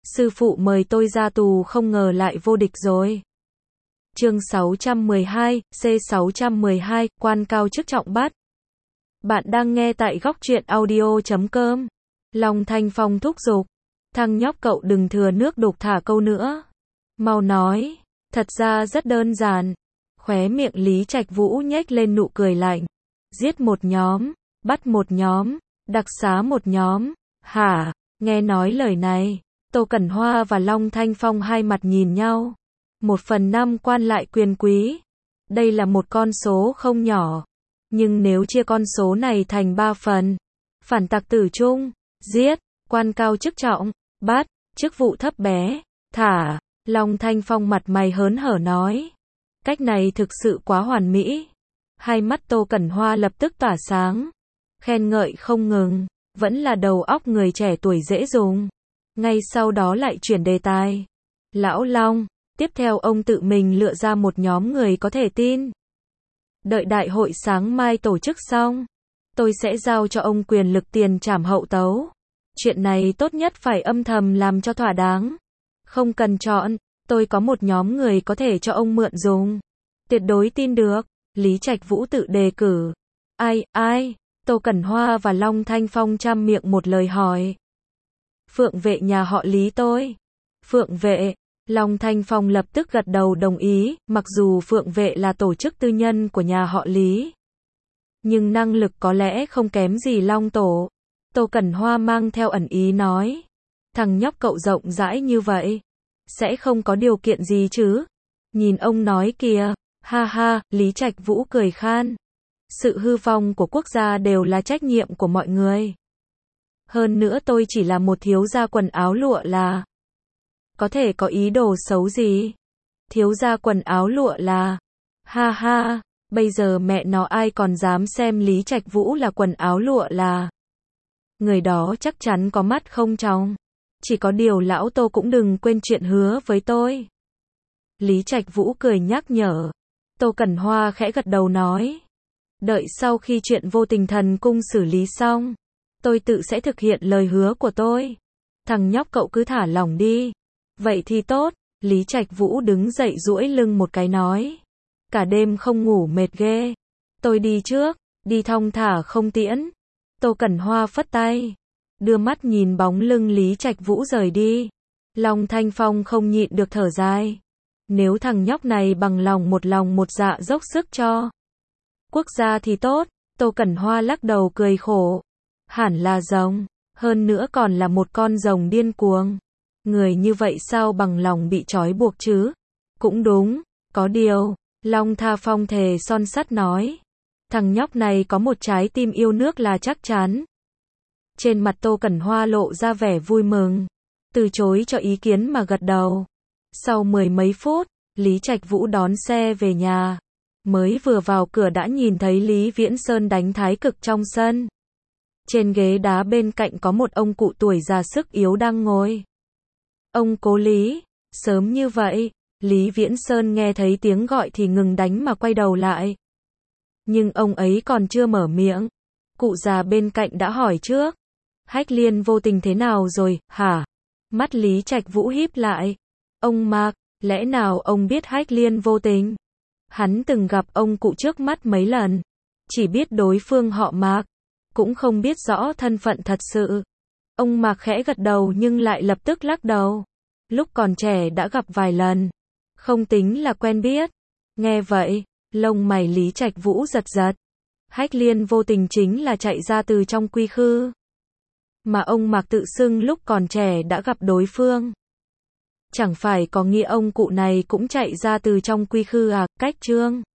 sư phụ mời tôi ra tù không ngờ lại vô địch rồi. Chương 612, C612, quan cao chức trọng bắt. Bạn đang nghe tại góc truyện audio.com. Long Thanh Phong thúc giục. Thằng nhóc cậu đừng thừa nước đục thả câu nữa. Mau nói. Thật ra rất đơn giản. Khóe miệng Lý Trạch Vũ nhếch lên nụ cười lạnh. Giết một nhóm, bắt một nhóm, đặc xá một nhóm. Hả? Nghe nói lời này, Tô Cẩn Hoa và Long Thanh Phong hai mặt nhìn nhau. 1/5 quan lại quyền quý. Đây là một con số không nhỏ. Nhưng nếu chia con số này thành 3 phần, phản tặc tử trung, giết, quan cao chức trọng, bắt, chức vụ thấp bé, thả. Long Thanh Phong mặt mày hớn hở nói. Cách này thực sự quá hoàn mỹ. Hai mắt Tô Cẩn Hoa lập tức tỏa sáng. Khen ngợi không ngừng. Vẫn là đầu óc người trẻ tuổi dễ dùng. Ngay sau đó lại chuyển đề tài. Lão Long, tiếp theo ông tự mình lựa ra một nhóm người có thể tin. Đợi đại hội sáng mai tổ chức xong, tôi sẽ giao cho ông quyền lực tiền trảm hậu tấu. Chuyện này tốt nhất phải âm thầm làm cho thỏa đáng. Không cần chọn, tôi có một nhóm người có thể cho ông mượn dùng. Tuyệt đối tin được. Lý Trạch Vũ tự đề cử. Ai? Tô Cẩn Hoa và Long Thanh Phong trăm miệng một lời hỏi. Phượng vệ nhà họ Lý tôi. Phượng vệ. Long Thanh Phong lập tức gật đầu đồng ý, mặc dù Phượng vệ là tổ chức tư nhân của nhà họ Lý. Nhưng năng lực có lẽ không kém gì Long tổ. Tô Cẩn Hoa mang theo ẩn ý nói. Thằng nhóc cậu rộng rãi như vậy. Sẽ không có điều kiện gì chứ. Nhìn ông nói kìa. Ha ha, Lý Trạch Vũ cười khan. Sự hư vong của quốc gia đều là trách nhiệm của mọi người. Hơn nữa tôi chỉ là một thiếu gia quần áo lụa là. Có thể có ý đồ xấu gì? Thiếu gia quần áo lụa là. Ha ha, bây giờ mẹ nó ai còn dám xem Lý Trạch Vũ là quần áo lụa là. Người đó chắc chắn có mắt không tròng. Chỉ có điều lão Tô cũng đừng quên chuyện hứa với tôi. Lý Trạch Vũ cười nhắc nhở. Tô Cẩn Hoa khẽ gật đầu nói. Đợi sau khi chuyện Vô Tình Thần Cung xử lý xong, tôi tự sẽ thực hiện lời hứa của tôi. Thằng nhóc cậu cứ thả lỏng đi. Vậy thì tốt. Lý Trạch Vũ đứng dậy duỗi lưng một cái nói. Cả đêm không ngủ mệt ghê. Tôi đi trước, đi thong thả không tiễn. Tô Cẩn Hoa phất tay, đưa mắt nhìn bóng lưng Lý Trạch Vũ rời đi. Long Thanh Phong không nhịn được thở dài. Nếu thằng nhóc này bằng lòng một dạ dốc sức cho quốc gia thì tốt. Tô Cẩn Hoa lắc đầu cười khổ. Hẳn là rồng, hơn nữa còn là một con rồng điên cuồng. Người như vậy sao bằng lòng bị trói buộc chứ? Cũng đúng, có điều, Long Tha Phong thề son sắt nói. Thằng nhóc này có một trái tim yêu nước là chắc chắn. Trên mặt Tô Cẩn Hoa lộ ra vẻ vui mừng. Từ chối cho ý kiến mà gật đầu. Sau 10 mấy phút, Lý Trạch Vũ đón xe về nhà. Mới vừa vào cửa đã nhìn thấy Lý Viễn Sơn đánh thái cực trong sân. Trên ghế đá bên cạnh có một ông cụ tuổi già sức yếu đang ngồi. Ông cố Lý, sớm như vậy. Lý Viễn Sơn nghe thấy tiếng gọi thì ngừng đánh mà quay đầu lại. Nhưng ông ấy còn chưa mở miệng. Cụ già bên cạnh đã hỏi trước. Hách Liên Vô Tình thế nào rồi, hả? Mắt Lý Trạch Vũ híp lại. Ông Mạc, lẽ nào ông biết Hách Liên Vô Tình? Hắn từng gặp ông cụ trước mắt mấy lần. Chỉ biết đối phương họ Mạc. Cũng không biết rõ thân phận thật sự. Ông Mạc khẽ gật đầu nhưng lại lập tức lắc đầu. Lúc còn trẻ đã gặp vài lần. Không tính là quen biết. Nghe vậy, lông mày Lý Trạch Vũ giật giật. Hách Liên Vô Tình chính là chạy ra từ trong quy khư. Mà ông Mạc tự xưng lúc còn trẻ đã gặp đối phương. Chẳng phải có nghĩa ông cụ này cũng chạy ra từ trong quy khư à? Cách chương